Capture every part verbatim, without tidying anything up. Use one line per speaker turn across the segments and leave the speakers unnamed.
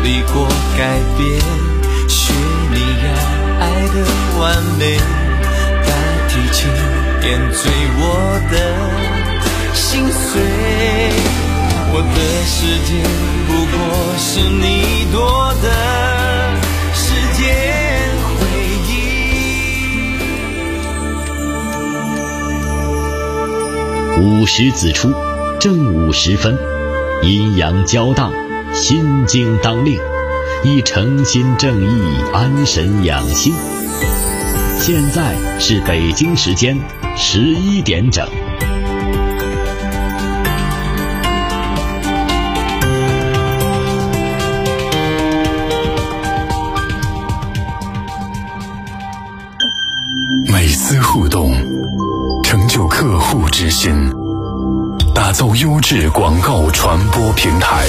历过改变，学你要爱的完美，代替情点缀我的心碎。我的世界不过是你多的时间回
忆。午时子出，正午时分，阴阳交荡，心经当令，以诚心正义安神养心。现在是北京时间十一点整。
每丝互动，成就客户之心，打造优质广告传播平台。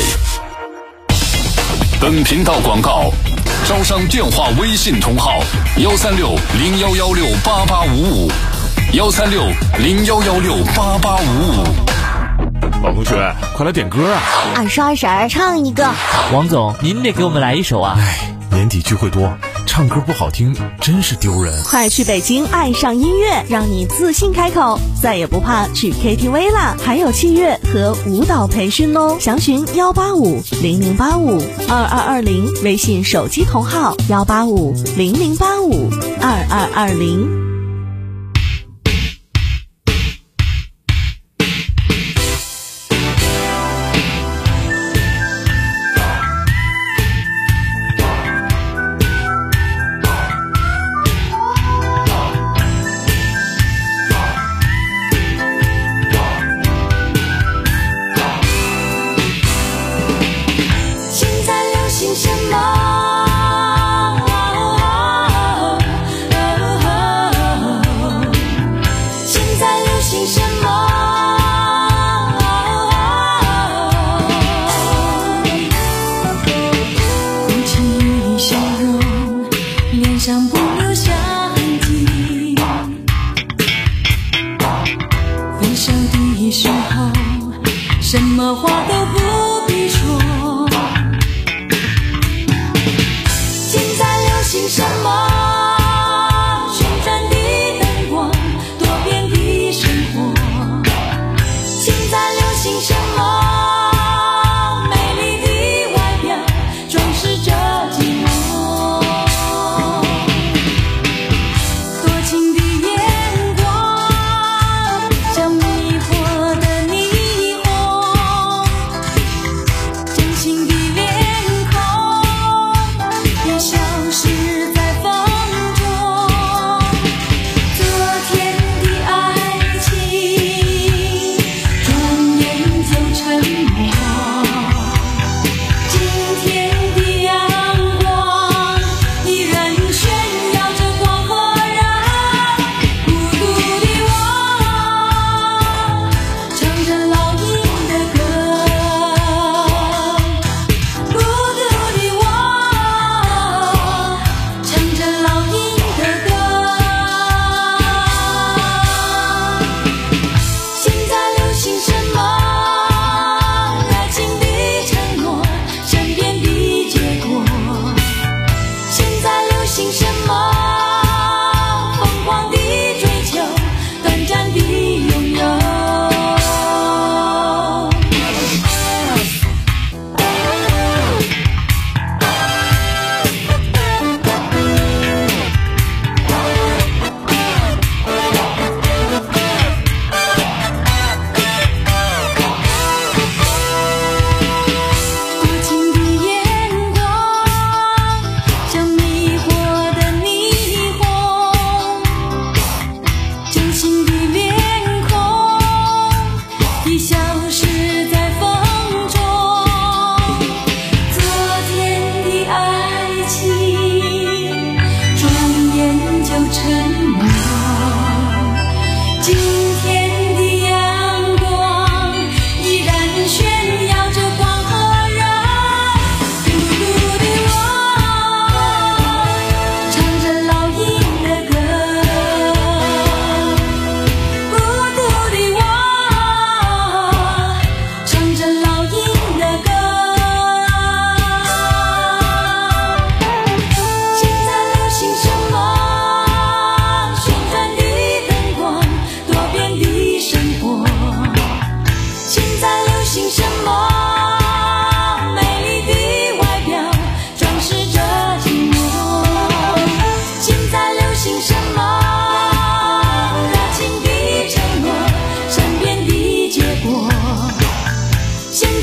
本频道广告招商电话微信同号幺三六零幺幺六八八五五幺三六零幺幺六八八五五。
王同学，快来点歌啊！
二十二婶唱一个。
王总，您得给我们来一首啊！
哎，年底聚会多，唱歌不好听真是丢人。
快去北京爱上音乐，让你自信开口，再也不怕去 K T V 啦！还有器乐和舞蹈培训哦，详询幺八五零零八五二二二零，微信手机同号幺八五零零八五二二二零。
真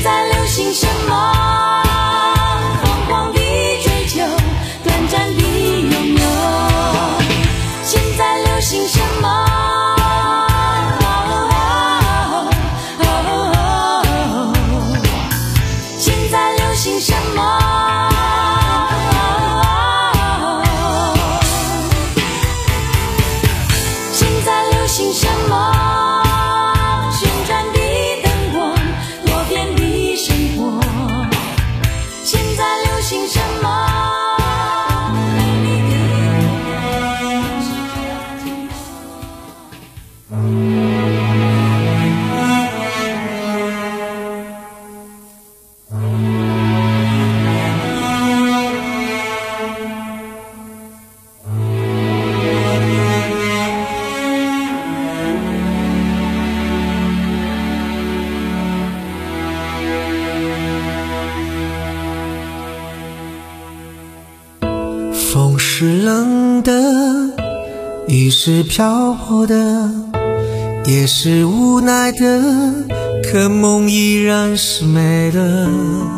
在流行什么？疯狂地追求，短暂地拥有。现在流行什么？现在流行什么？现在流行什么？旋转的灯光，多变的生活。现在流行什么？
风是冷的，雨是漂泊的，也是无奈的，可梦依然是美的。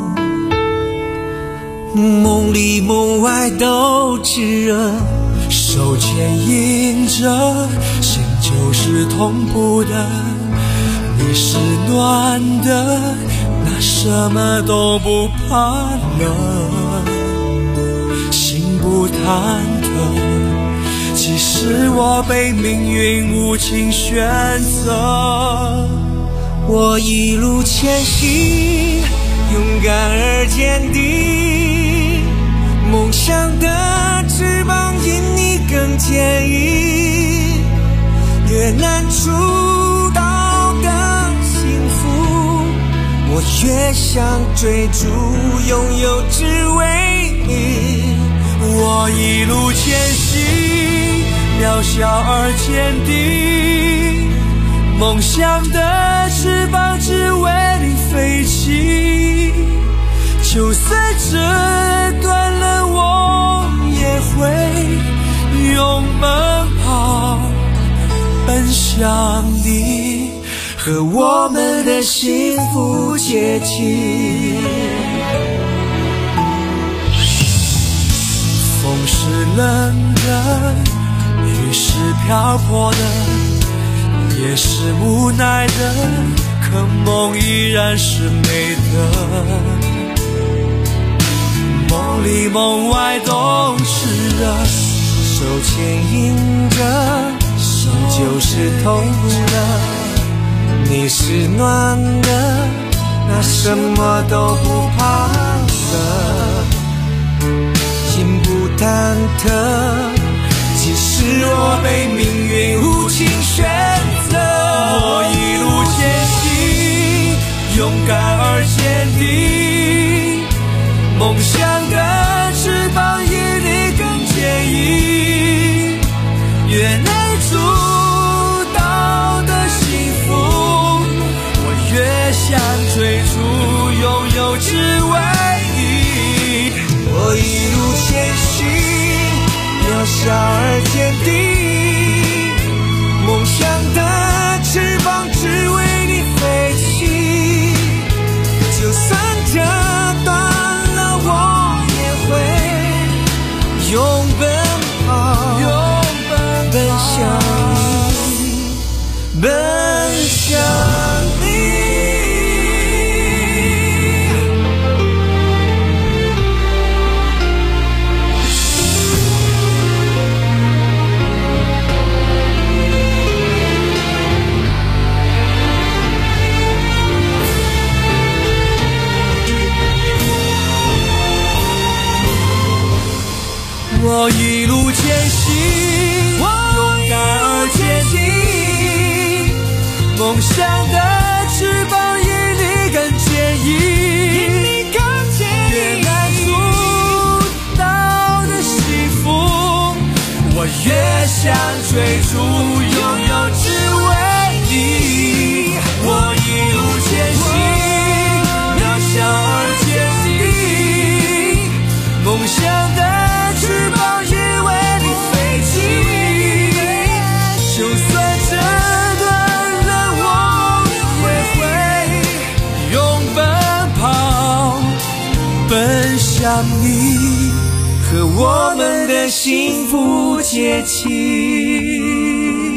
梦里梦外都炙热，手牵引着，心就是同步的。你是暖的，那什么都不怕冷，心不忐忑，即使我被命运无情选择。我一路前行，勇敢而坚定，梦想的翅膀因你更坚硬，越难触到的幸福，我越想追逐，拥有只为你。我一路前行，渺小而坚定，梦想的翅膀只为你飞起，就算折断了我也会用奔跑奔向你，和我们的幸福接近。风是冷的，雨是漂泊的，也是无奈的，可梦依然是美的。梦里梦外都炽热，手牵引着，心就是同步的。你是暖的，那什么都不怕冷，心不忐忑，即使我被命运无情选择。我一路前行，勇敢而坚定，梦想的翅膀因你更坚硬，越难触到的幸福，我越想追逐，拥有只为你。我一路前行，渺小而坚定，梦想的翅膀只为你飞起，就算折断了我也会用奔跑用奔向你，奔向你。我一路前行，勇敢而坚定，梦想的翅膀因你更坚硬，越难触到的幸福，我越想追逐，拥有只为你。我一路前行，渺小而坚定，梦想的翅膀因为你飞起，就算折断了我也会用奔奔向你和我们的幸福节气。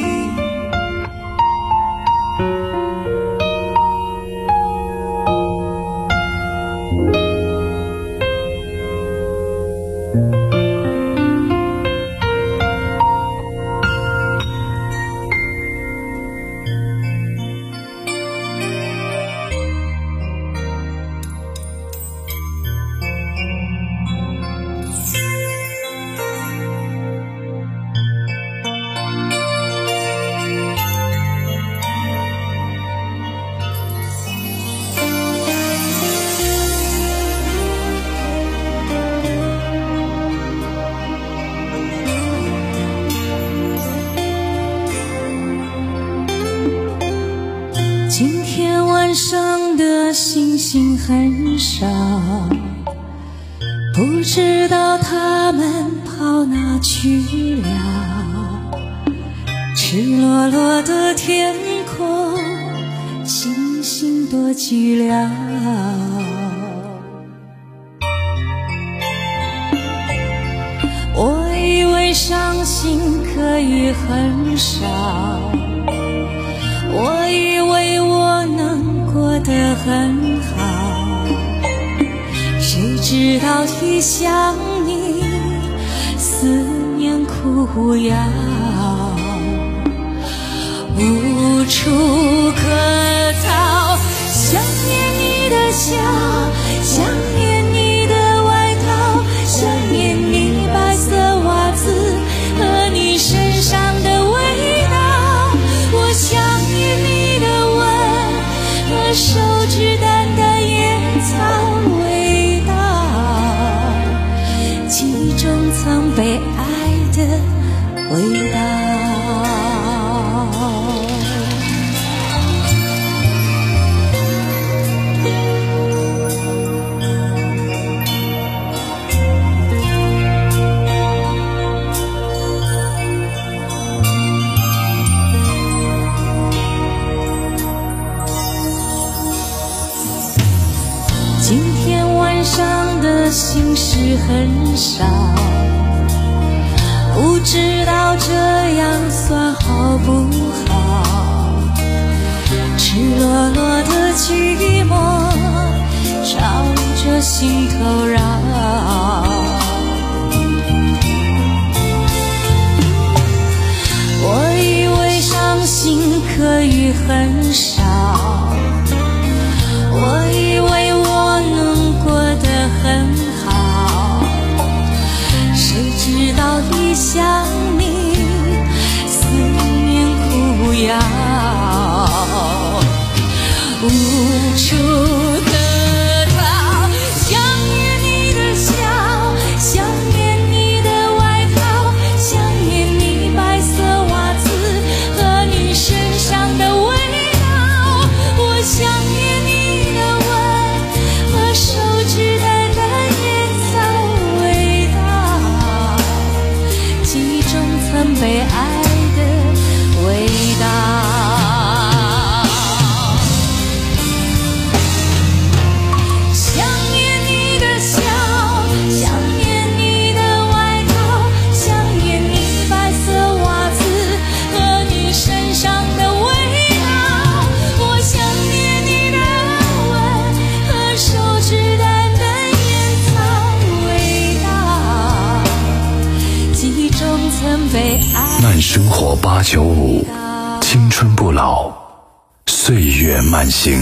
今天晚上的星星很少，不知道他们跑哪去了。赤裸裸的天空，星星多寂寥。我以为伤心可以很少，我以为我能过得很好，谁知道一想你，思念苦药，无处可逃。想念你的笑，想念你的外套，想念你白色袜子和你身上的味道。我想念你的吻和手指淡淡烟草味道，记忆中曾被爱的味道。今天晚上的心事很少，不知道这样算好不好。赤裸裸的寂寞朝着心头绕，我以为伤心可以很少，我以为我能过得很好，谁知道一想你，思念苦药，无处可逃。想念你的笑，想念你的外套，想念你白色袜子和你身上的味道。我想念你的吻和手指淡淡烟草味道，记忆中曾被爱的味道。想念你的笑，想念你的外套，想念你白色袜子和你身上的味道。我想念你的吻和手指淡淡烟草味道，记忆中曾被爱。
慢生活八九五，青春不老，岁月慢行。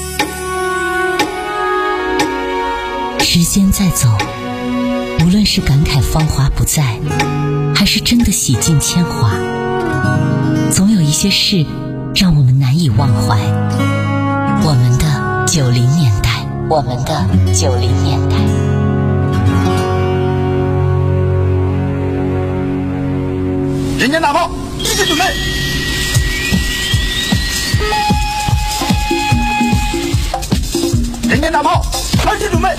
时间在走，无论是感慨芳华不再，还是真的洗尽铅华，总有一些事让我们难以忘怀。我们的九零年代，我们的九零年代。
人间大炮，一致准备。人间大炮，二次准备。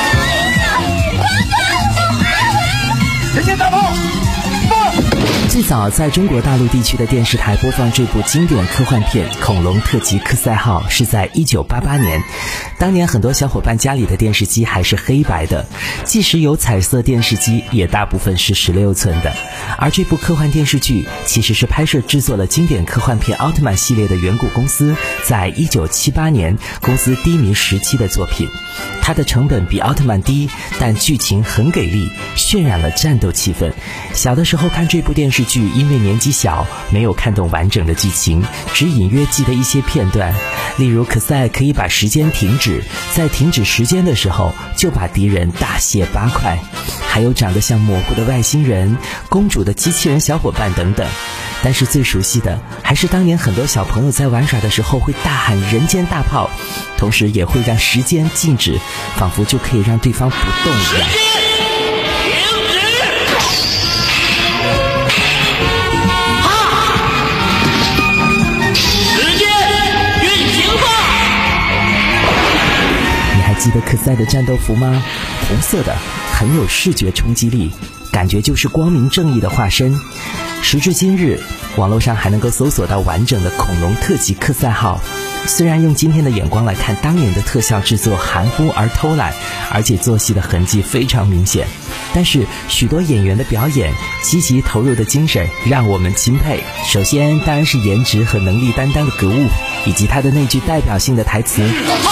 最早
早在中国大陆地区的电视台播放这部经典科幻片《恐龙特级克赛号》是在一九八八年。当年很多小伙伴家里的电视机还是黑白的，即使有彩色电视机，也大部分是十六寸的。而这部科幻电视剧其实是拍摄制作了经典科幻片奥特曼系列的远古公司在一九七八年公司低迷时期的作品。它的成本比奥特曼低，但剧情很给力，渲染了战斗气氛。小的时候看这部电视剧，因为年纪小，没有看懂完整的剧情，只隐约记得一些片段，例如可赛可以把时间停止，在停止时间的时候就把敌人大卸八块，还有长得像蘑菇的外星人、公主的机器人小伙伴等等。但是最熟悉的还是当年很多小朋友在玩耍的时候会大喊人间大炮，同时也会让时间静止，仿佛就可以让对方不动一样。记得可赛的战斗服吗？红色的，很有视觉冲击力，感觉就是光明正义的化身。时至今日，网络上还能够搜索到完整的恐龙特级克赛号。虽然用今天的眼光来看，当年的特效制作含糊而偷懒，而且做戏的痕迹非常明显，但是许多演员的表演、积极投入的精神让我们钦佩。首先当然是颜值和能力担当的格物，以及他的那句代表性的台词，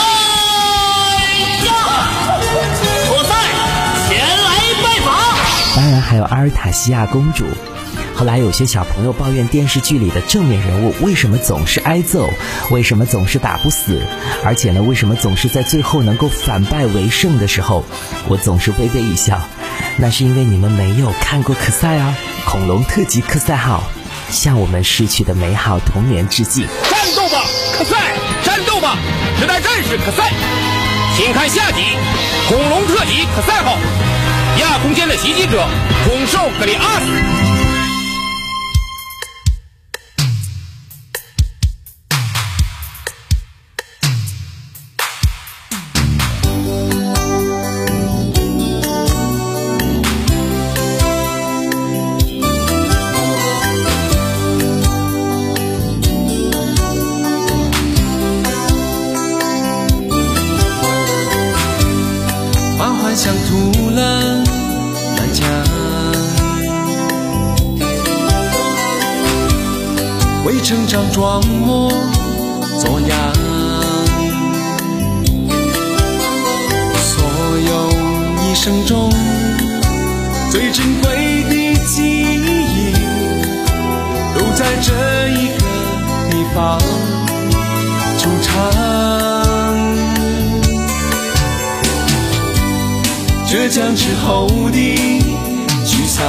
当然还有阿尔塔西亚公主。后来有些小朋友抱怨电视剧里的正面人物为什么总是挨揍，为什么总是打不死，而且呢为什么总是在最后能够反败为胜的时候，我总是微微一笑，那是因为你们没有看过可赛啊。恐龙特级克赛号向我们逝去的美好童年致敬。
战斗吧可赛，战斗吧时代战士可赛，请看下集恐龙特级可赛号，亚空间的袭击者恐兽格里阿斯。
像涂了满墙，为成长装模作样，所有一生中最珍贵的记忆都在这一个地方出场。倔强之后的沮丧，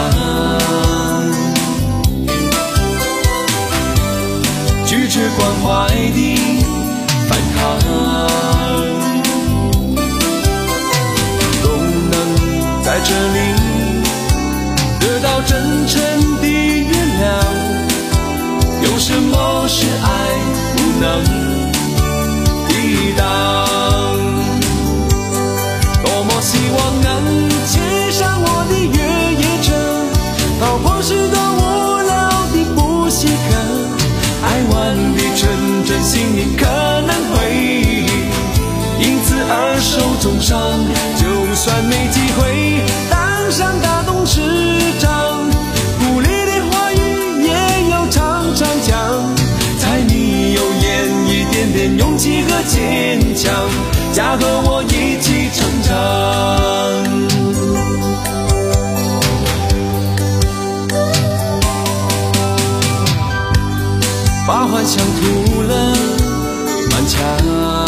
拒绝关怀的反抗，都能在这里得到真诚的原谅。有什么是爱不能抵挡？多么希望能牵上我的越野车，跑过许多无聊的不习惯，爱玩的纯真心里可能会因此而受重伤。就算没机会当上大董事长，鼓励的话语也要常常讲，柴米油盐一点点勇气和坚强，家和我一起成长。把幻想涂了满墙，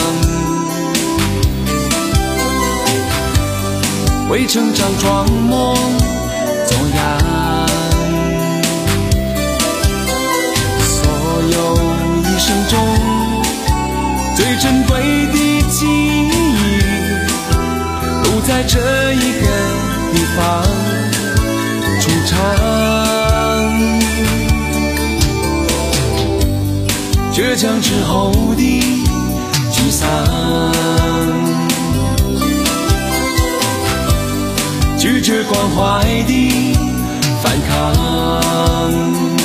为成长装模作样，所有一生中最珍贵的记忆都在这一个地方出场。倔强之后的沮丧，拒绝关怀的反抗，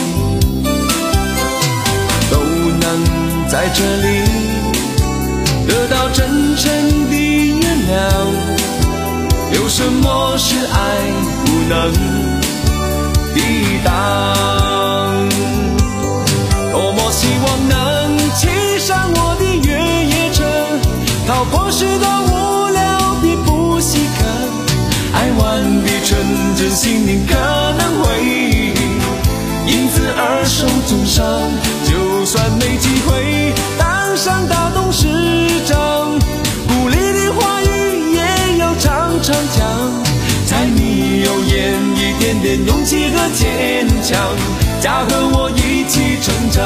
在这里得到真诚的原谅，有什么是爱不能抵挡？多么希望能骑上我的越野车，逃过许多无聊的不习惯，爱玩的纯真心灵可能会因此而受重伤。就算没机会当上大董事长，鼓励的话语也要常常讲，柴米油盐一点点勇气和坚强，家和我一起成长。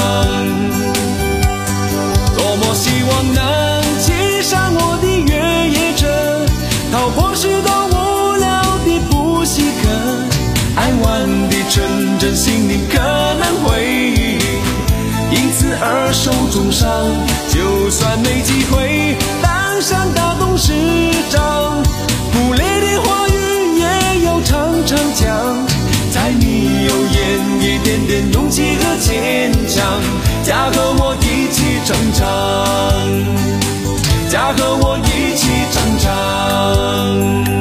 多么希望能骑上我的越野车，逃过许多无聊的不习惯，爱玩的纯真心灵可能会因此而受重伤。就算没机会当上大董事长，鼓励的话语也要常常讲，柴米油盐一点点勇气和坚强，家和我一起成长，家和我一起成长。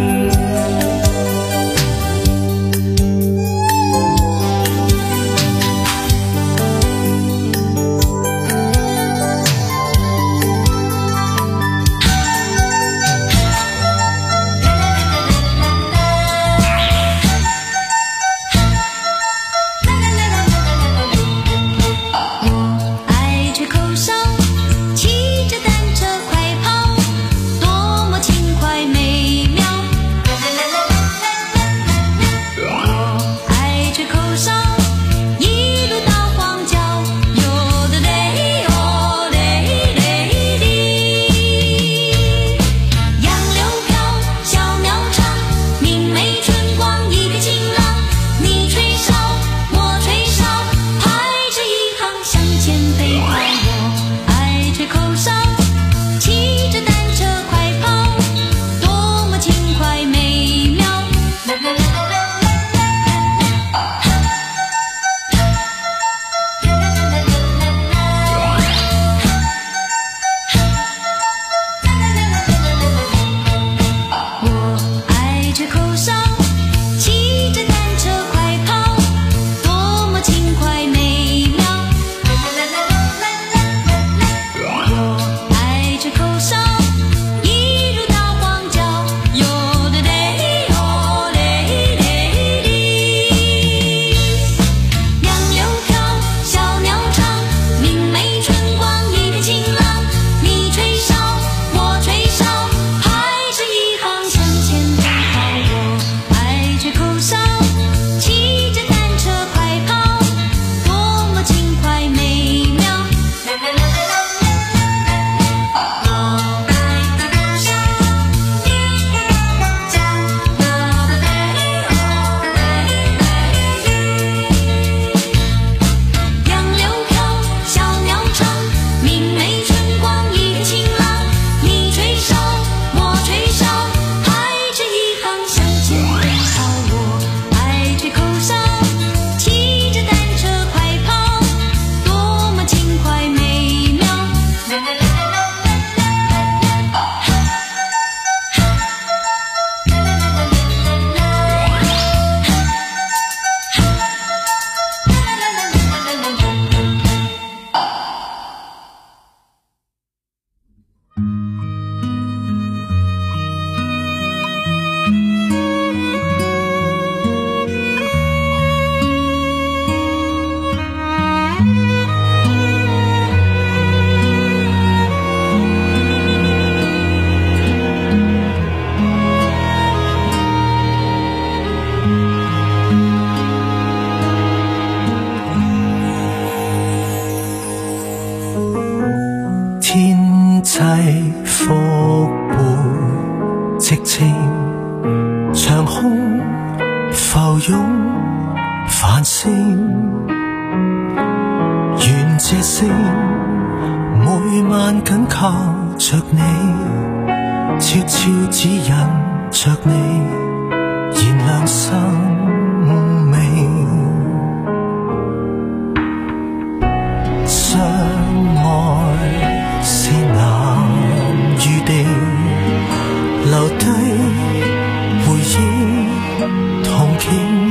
愛是難預定，留低回憶痛傾。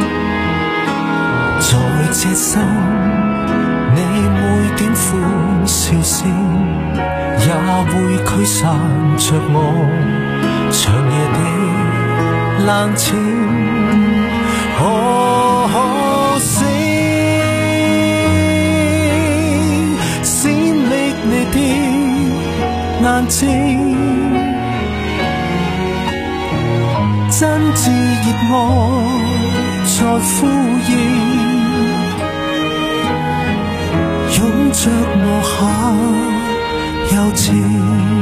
在這生，你每點歡笑聲，也會驅散着我長夜的冷清。可可惜，閃爍你的眼睛，真摯熱愛在呼應。擁着我下柔情。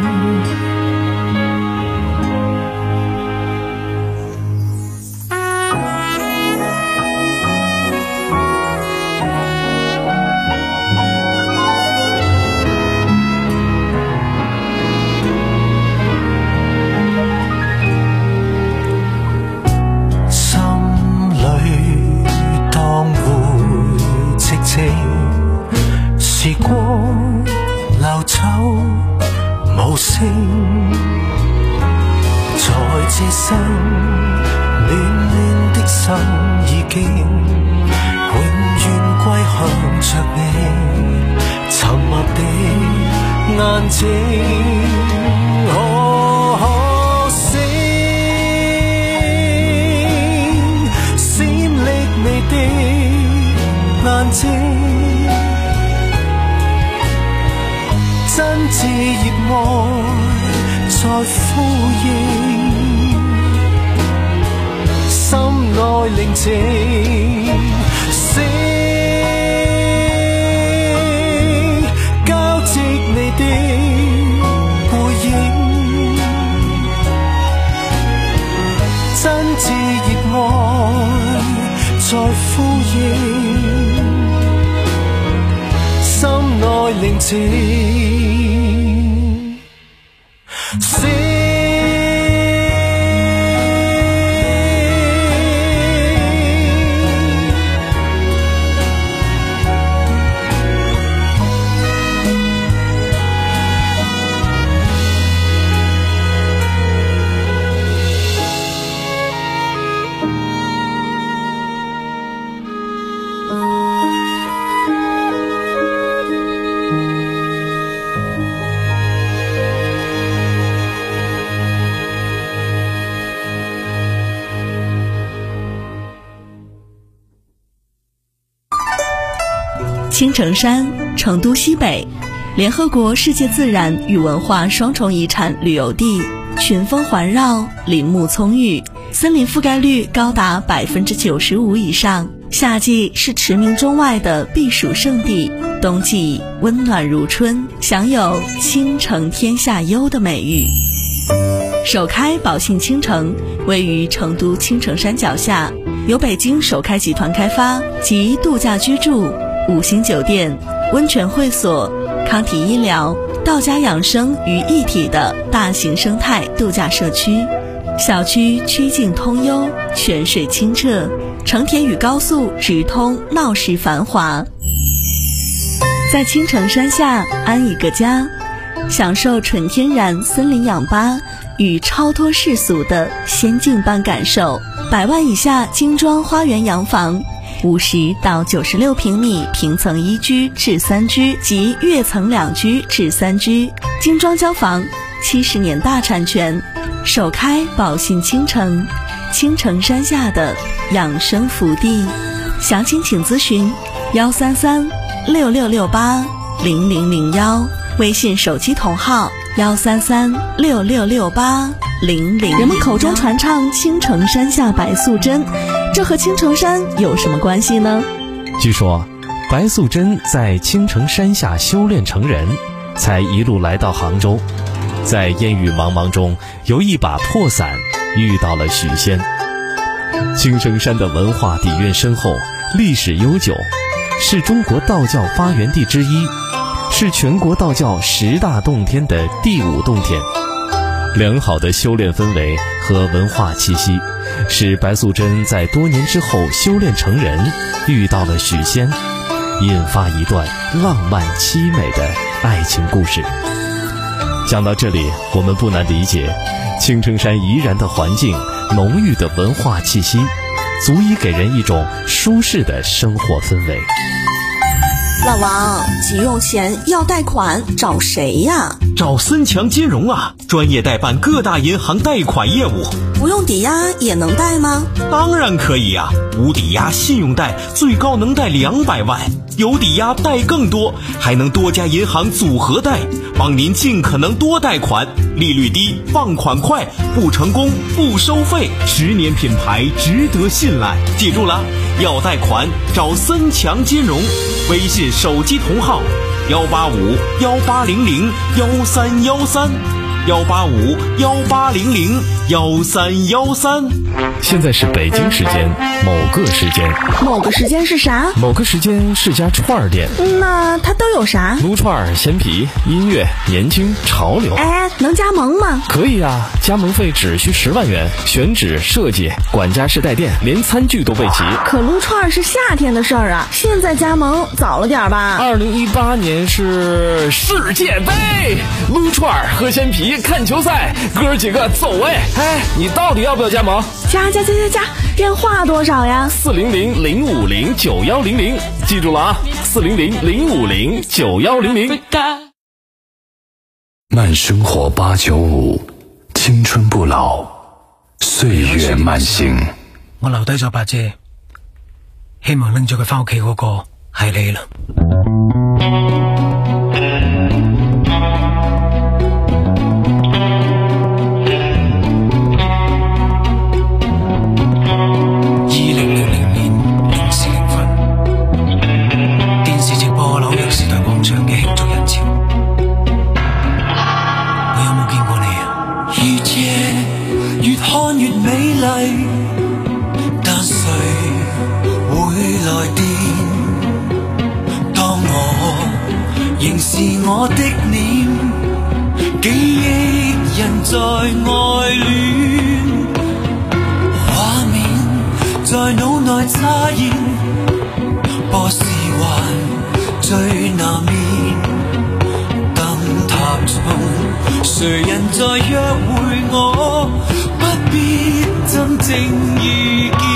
心裏當會戚戚，時光流走無聲，在這生暖暖的心已經永遠歸向着你沉默的眼睛。可可惜，閃爍你的眼睛，真摯熱愛在呼應，心內寧靜聲交織你的背影，真摯熱愛在呼應，心內寧靜
青城山，成都西北，联合国世界自然与文化双重遗产旅游地，群峰环绕，林木葱郁，森林覆盖率高达百分之九十五以上。夏季是驰名中外的避暑胜地，冬季温暖如春，享有青城天下优的美誉。首开宝信青城位于成都青城山脚下，由北京首开集团开发，集度假居住、五星酒店、温泉会所、康体医疗、道家养生于一体的大型生态度假社区。小区曲径通幽，泉水清澈，城铁与高速直通，闹市繁华。在青城山下安一个家，享受纯天然森林氧吧与超脱世俗的仙境般感受。百万以下精装花园洋房，五十到九十六平米平层一居至三居及跃层两居至三居，精装交房，七十年大产权，首开宝信青城，青城山下的养生福地。详情请咨询幺三三六六六八零零零幺，微信手机同号幺三三六六六八零零。人们口中传唱青城山下白素贞，这和青城山有什么关系呢？
据说白素贞在青城山下修炼成人，才一路来到杭州，在烟雨茫茫中有一把破伞遇到了许仙。青城山的文化底蕴深厚，历史悠久，是中国道教发源地之一，是全国道教十大洞天的第五洞天。良好的修炼氛围和文化气息，使白素贞在多年之后修炼成人，遇到了许仙， 引发一段浪漫凄美的爱情故事。讲到这里，我们不难理解，青城山宜然的环境，浓郁的文化气息，足以给人一种舒适的生活氛围。
老王，急用钱要贷款找谁呀？
找森强金融啊，专业代办各大银行贷款业务。
不用抵押也能贷吗？
当然可以啊，无抵押信用贷最高能贷两百万，有抵押贷更多，还能多家银行组合贷，帮您尽可能多贷款，利率低，放款快，不成功不收费，十年品牌，值得信赖。记住了，要贷款找森强金融，微信手机同号幺八五幺八零零幺三幺三。幺八五幺八零零幺三幺三。
现在是北京时间某个时间，
某个时间是啥？
某个时间是家串儿店。
那它都有啥？
撸串、鲜皮、音乐、年轻、潮流。
哎，能加盟吗？
可以啊，加盟费只需十万元，选址、设计、管家式带电，连餐具都备齐。
可撸串是夏天的事儿啊，现在加盟早了点吧？
二零一八年是世界杯，撸串、喝鲜皮。看球赛，哥几个走哎！哎，你到底要不要加盟？
加加加加加！电话多少呀？
四零零零五零九幺零零，记住了啊！四零零零五零九幺零零。
慢生活八九五，青春不老，歲月慢行。
我留低咗把遮，希望拎咗佢翻屋企嗰個係你啦。
我的臉，記憶人在愛戀，畫面在腦內擦現，波斯灣最南面，燈塔中誰人在約會我，不必真正遇見，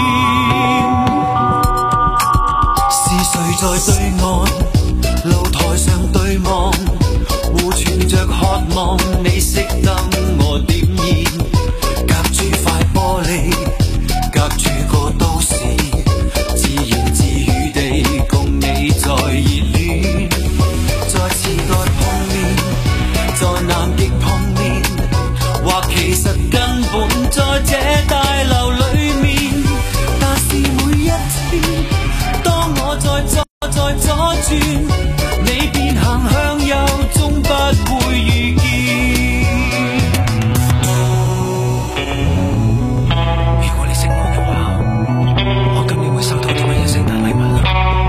是誰在對岸？露台上對望，互存着渴望，你熄燈我點燃，隔住塊玻璃，隔住個都市，自言自語地共你在熱戀，在時代碰面，在南極碰面，或其實根本在這大樓裏面，但是每一天，當我在左在左轉，你便行向右，終不會遇見。如果你識我嘅話，我今年會收到啲乜嘢聖誕禮物啊？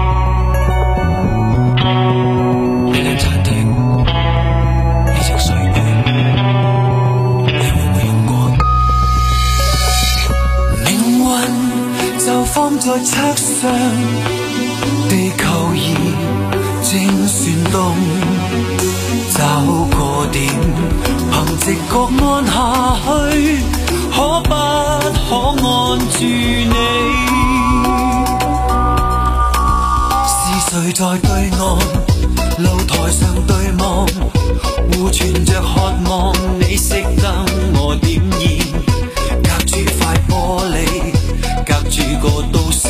你靚餐廳，呢隻水杯，你會唔會用過？靈魂就放在桌上。地球儀正旋動，找個點，憑直覺按下去，可不可按住你？是誰在對岸？露台上對望，互存着渴望，你熄燈我點燃，隔住塊玻璃，隔住個都市。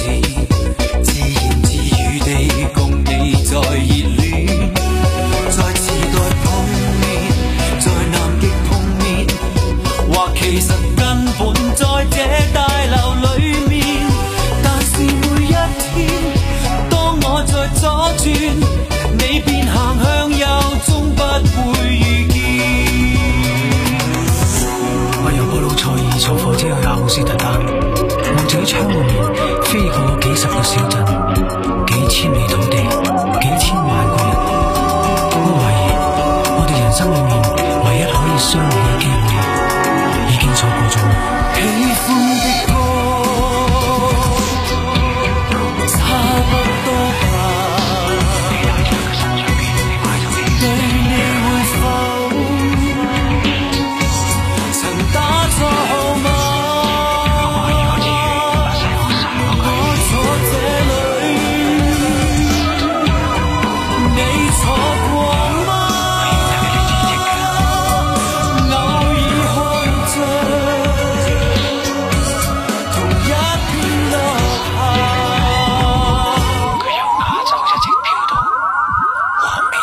共你在熱戀，在時代碰面，在南極碰面，或其實根本在這大樓裏面，但是每一天，當我在左轉，你便行向右，終不會遇見。我由布魯塞爾坐火車去阿姆斯特丹，望住喺窗外面飛過幾十個小鎮。幾千里土地，幾千萬個人，我懷疑我哋人生裏面唯一可以相遇嘅機會，已經錯過咗。喜歡的歌，差不多吧。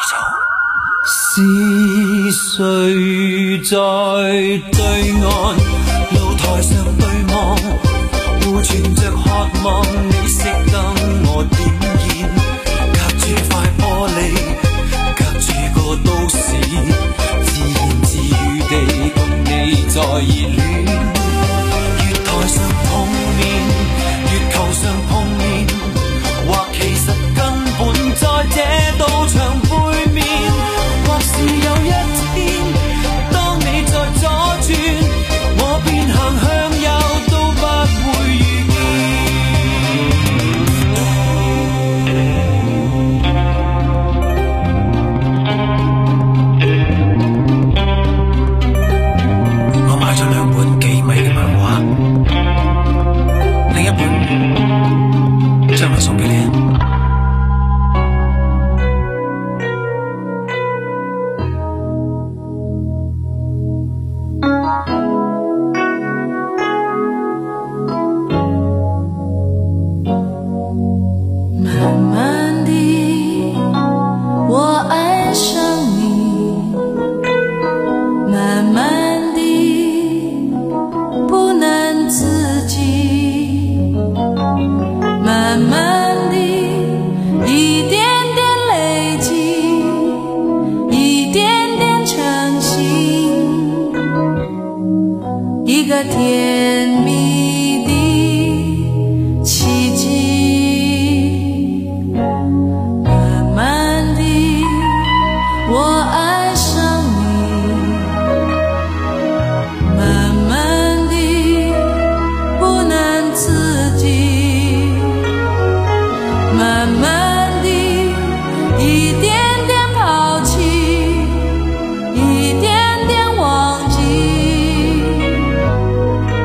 是誰在對岸露台上對望，互存着渴望，你熄燈我點燃，隔住塊玻璃，隔住個都市，自言自語地共你在熱戀，月台上碰面，月球上碰面，或其實根本在這道牆背面，或是有一天，當你在左轉，我便行向右，都不會遇見。我買咗兩本幾美嘅漫畫，另一本將來送俾你。
甜蜜的奇迹，慢慢地我爱上你，慢慢地不能自己，慢慢地一点点抛弃，一点点忘记。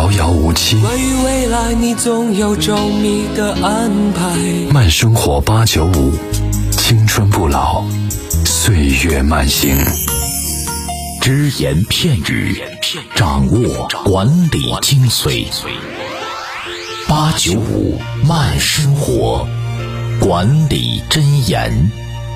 遥遥无期。
关于未来，你总有周密的安排。
慢生活八九五，青春不老，岁月慢行。
只言片语，掌握管理精髓。八九五慢生活，管理箴言。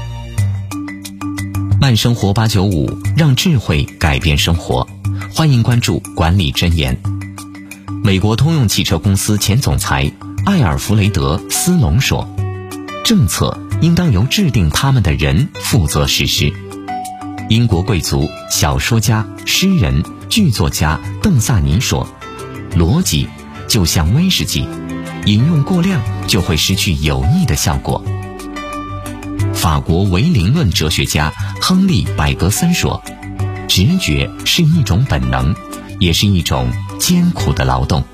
慢生活八九五，让智慧改变生活。欢迎关注管理箴言。美国通用汽车公司前总裁艾尔弗雷德·斯隆说，政策应当由制定他们的人负责实施。英国贵族、小说家、诗人、剧作家邓萨尼说，逻辑就像威士忌，饮用过量就会失去有益的效果。法国唯灵论哲学家亨利·百格森说，直觉是一种本能，也是一种艰苦的劳动。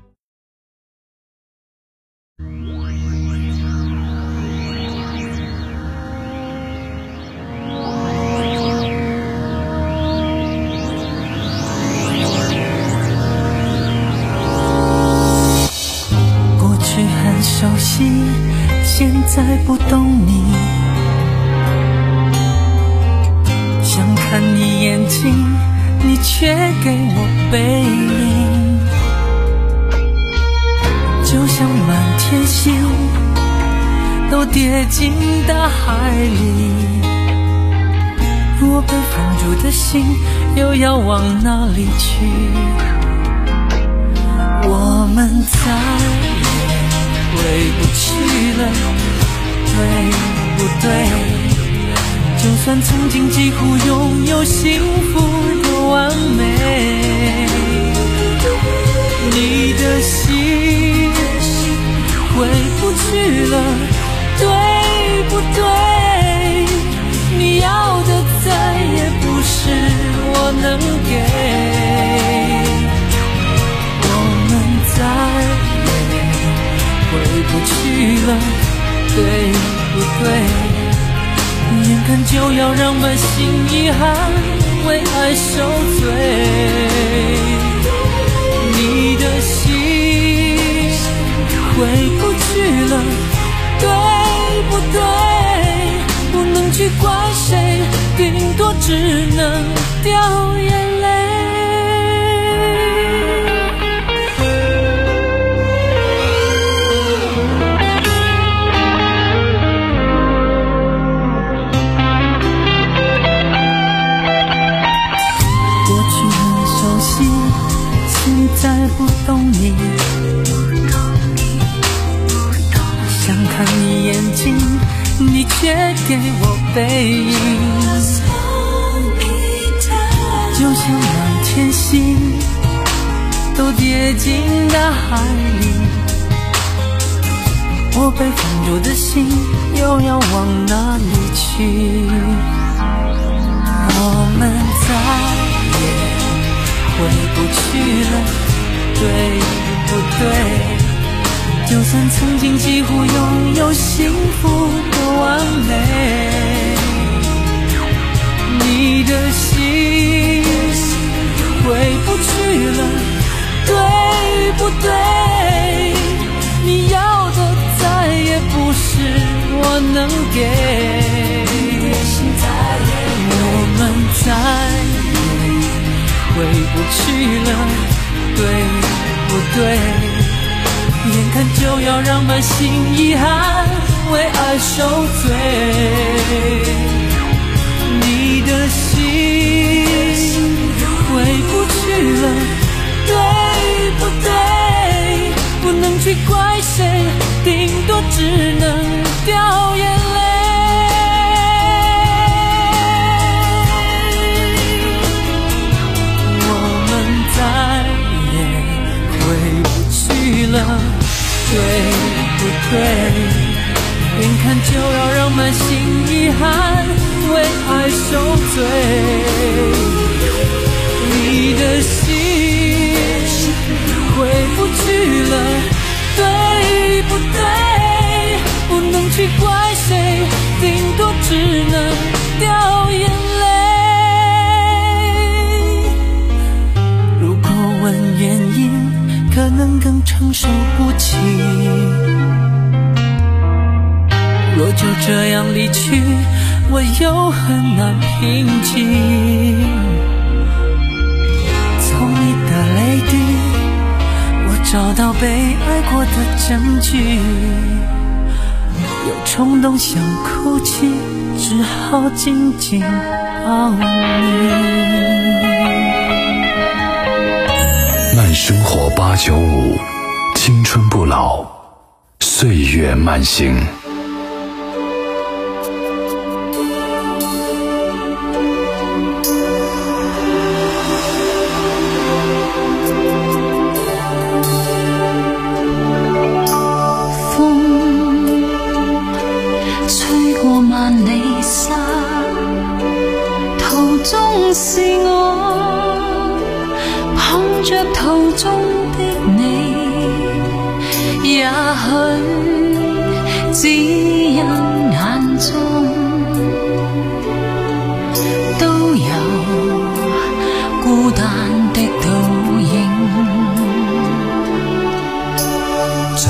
过去很熟悉，现在不懂你。想看你眼睛，你却给我背影，就像满天星都跌进大海里，我被放逐的心又要往哪里去？我们再也回不去了，对不对？就算曾经几乎拥有幸福的完美，你的心回不去了，对不对？你要的再也不是我能给，我们再也回不去了，对不对？眼看就要让满心遗憾为爱受罪，你的心回不去了，对不对？不能去怪谁，顶多只能掉眼泪。再不懂你，想看你眼睛，你却给我背影，就像满天星都跌进大海里，我被放逐的心又要往哪里去？我们再也回不去了，对不对？就算曾经几乎拥有幸福的完美，你的心回不去了，对不对？你要的再也不是我能给，我们再回不去了，对不对？眼看就要让满心遗憾为爱受罪，你的心回不去了，对不对？不能去怪谁，顶多只能掉眼泪。了，对不对？眼看就要让满心遗憾为爱受罪，你的心回不去了，对不对？不能去怪谁，顶多只能掉眼泪。如果问原因， 承受不起。若就这样离去，我又很难平静。从你的泪滴，我找到被爱过的证据。有冲动想哭泣，只好紧紧抱你。
慢生活八九五，青春不老，岁月慢行。
是我捧着途中的你，也許只因眼中都有孤單的倒影。
走，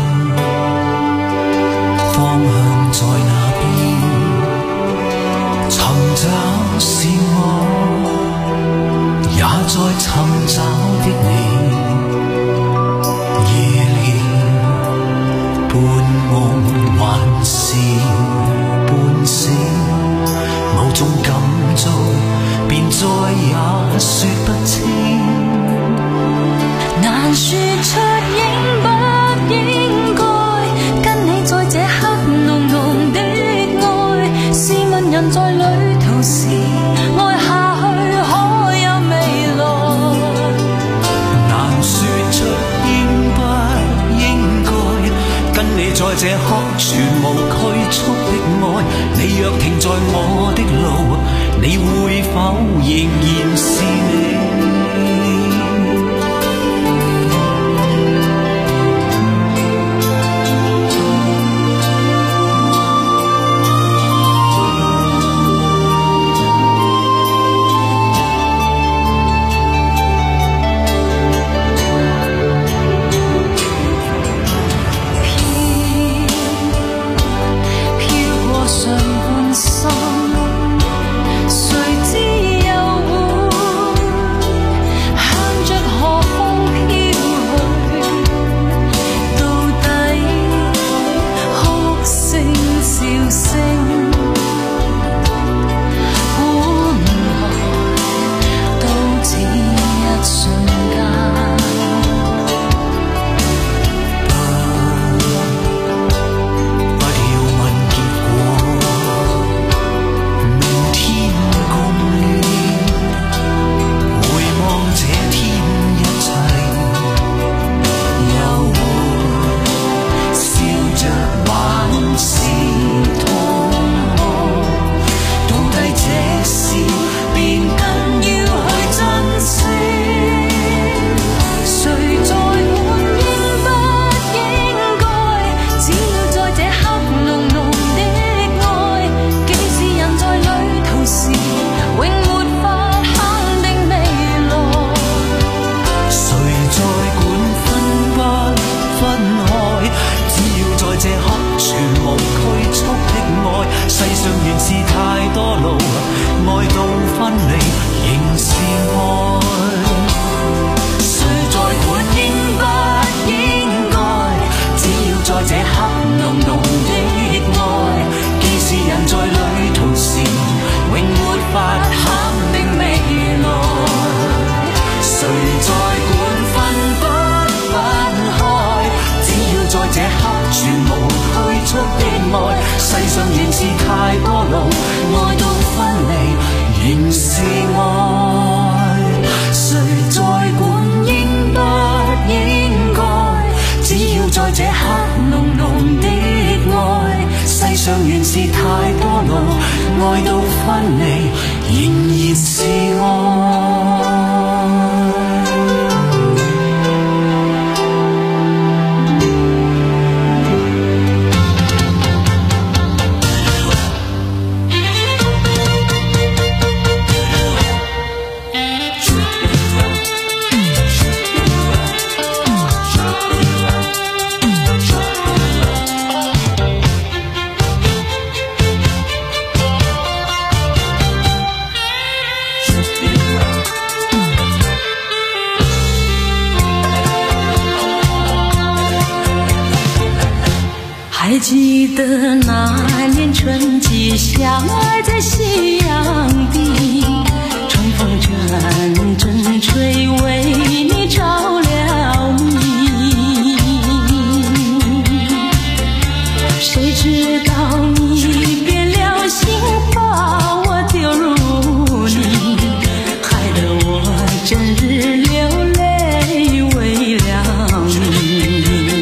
方向在哪邊？尋找是我也在尋找的你，夜練半夢還是半醒，某種感觸便再也說不清，
難說出應不應該跟你在這刻濃濃的愛，試問人在旅途時愛下去可有未來？
難說出應不應該跟你在這刻全無拘束的愛，你若停在我的路，你會否仍然是你？
还记得那年春季，相爱在夕阳底，春风阵阵吹，为你着了迷。谁知道你变了心，把我丢入泥，害得我整日流泪为了你。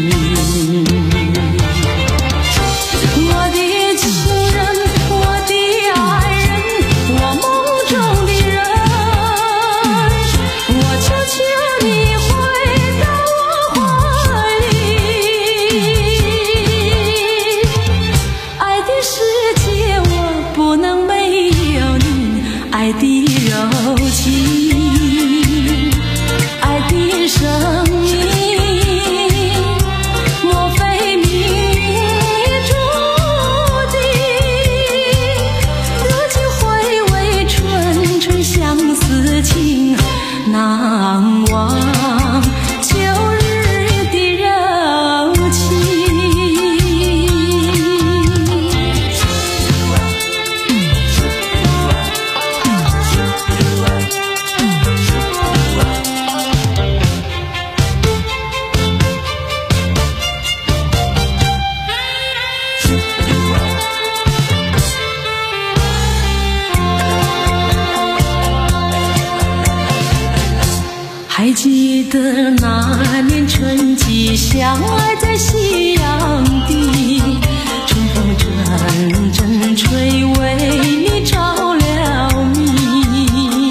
还记得那年春季，相爱在夕阳底，春风阵阵吹，为你着了迷。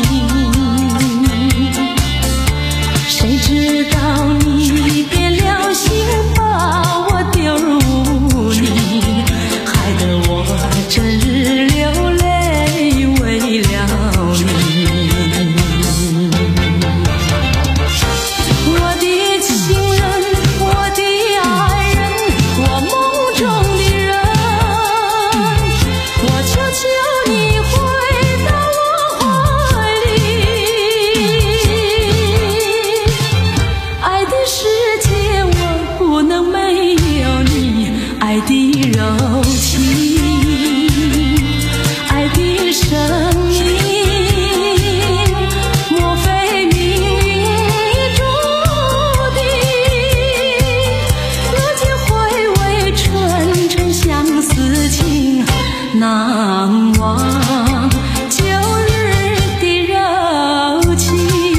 谁知道你变了心，把我丢入泥，害得我整日流泪为了你。难忘旧日的柔情。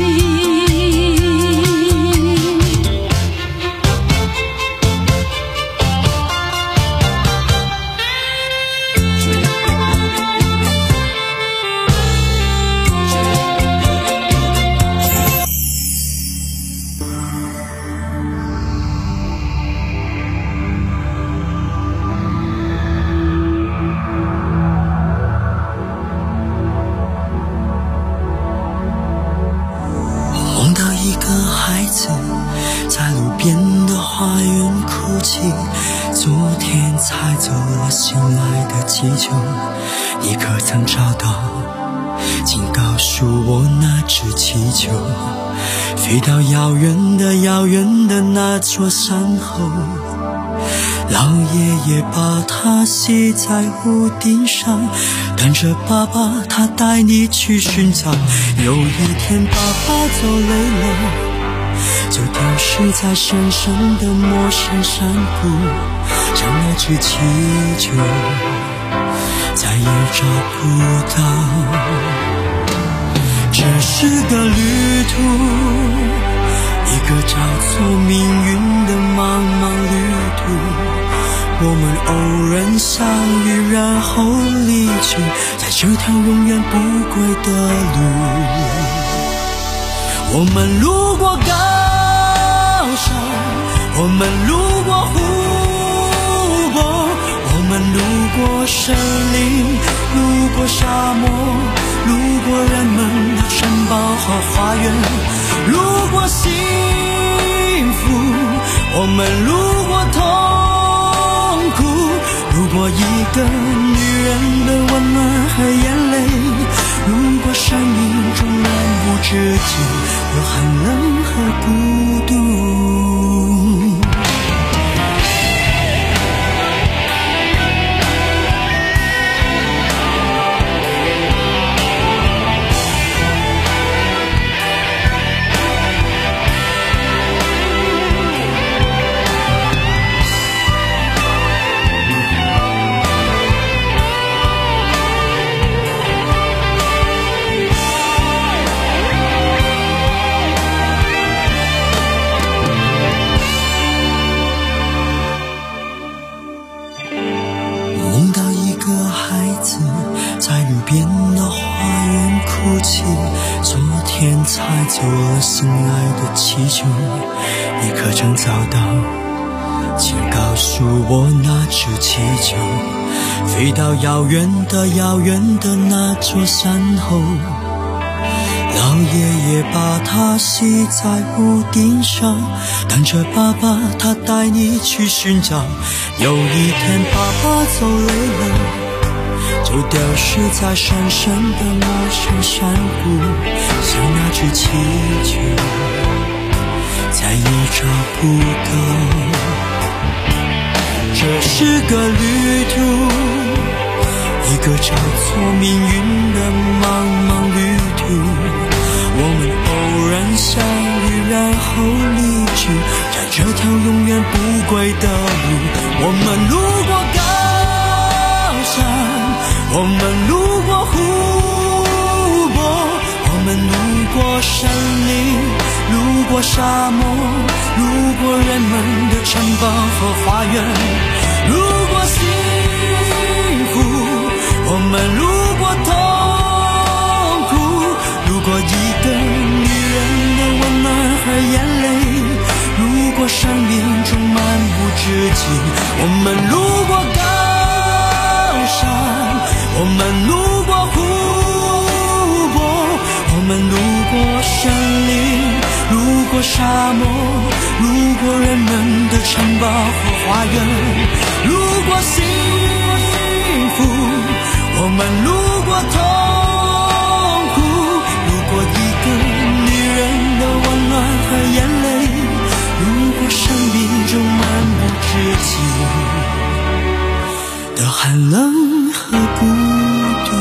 在路边的花园哭泣，昨天才走了醒来的气球，你可曾找到？请告诉我那只气球，飞到遥远的遥远的那座山后，老爷爷把它系在屋顶上，等着爸爸他带你去寻找。有一天爸爸走累了，就丢失在深深的陌生山谷，像那只气球再也找不到。这是个旅途，一个叫做命运的茫茫旅途，我们偶然相遇，然后离去，在这条永远不归的路。我们路过高山，我们路过湖泊，我们路过森林，路过沙漠，路过人们的城堡和花园，路过幸福，我们路过痛苦，路过一个女人的温暖和眼泪，路过生命中漫无止境的寒冷和孤独。 采走了心爱的气球，你可曾找到？请告诉我那只气球飞到遥远的遥远的那座山后，老爷爷把它系在屋顶上，等着爸爸他带你去寻找。有一天爸爸走累了，就丢失在深深的陌生山谷，像那只气球再也找不到。这是个旅途，一个叫做命运的茫茫旅途，我们偶然相遇，然后离去，在这条永远不归的路。我们路过高山，我们路过湖泊，我们路过森林，路过沙漠，路过人们的城堡和花园，路过幸福，我们路过痛苦，路过一个女人的温暖和眼泪，路过生命中漫无止境。我们路过高山，我们路过湖泊，我们路过森林，路过沙漠，路过人们的城堡和花园，路过幸福，我们路过痛苦，路过一个女人的温暖和眼泪，路过生命中漫无止境的寒冷和孤独。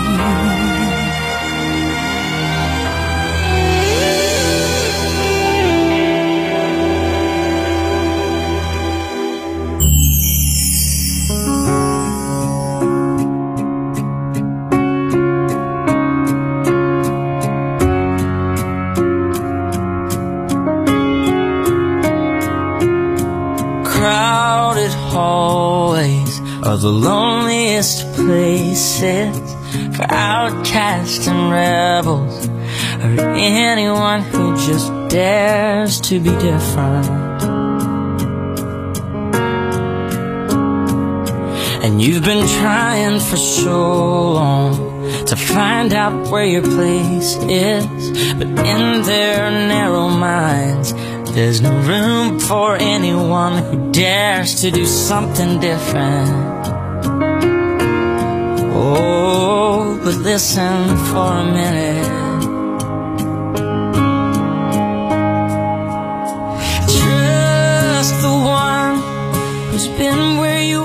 Crowded hallways are the loneliest places for outcasts and rebels, or anyone who just dares to be different. And you've been trying for so long to find out where your place is, but in their narrow minds there's no room for anyone who dares to do something different. Oh, but listen for a minute. Trust the one who's been where you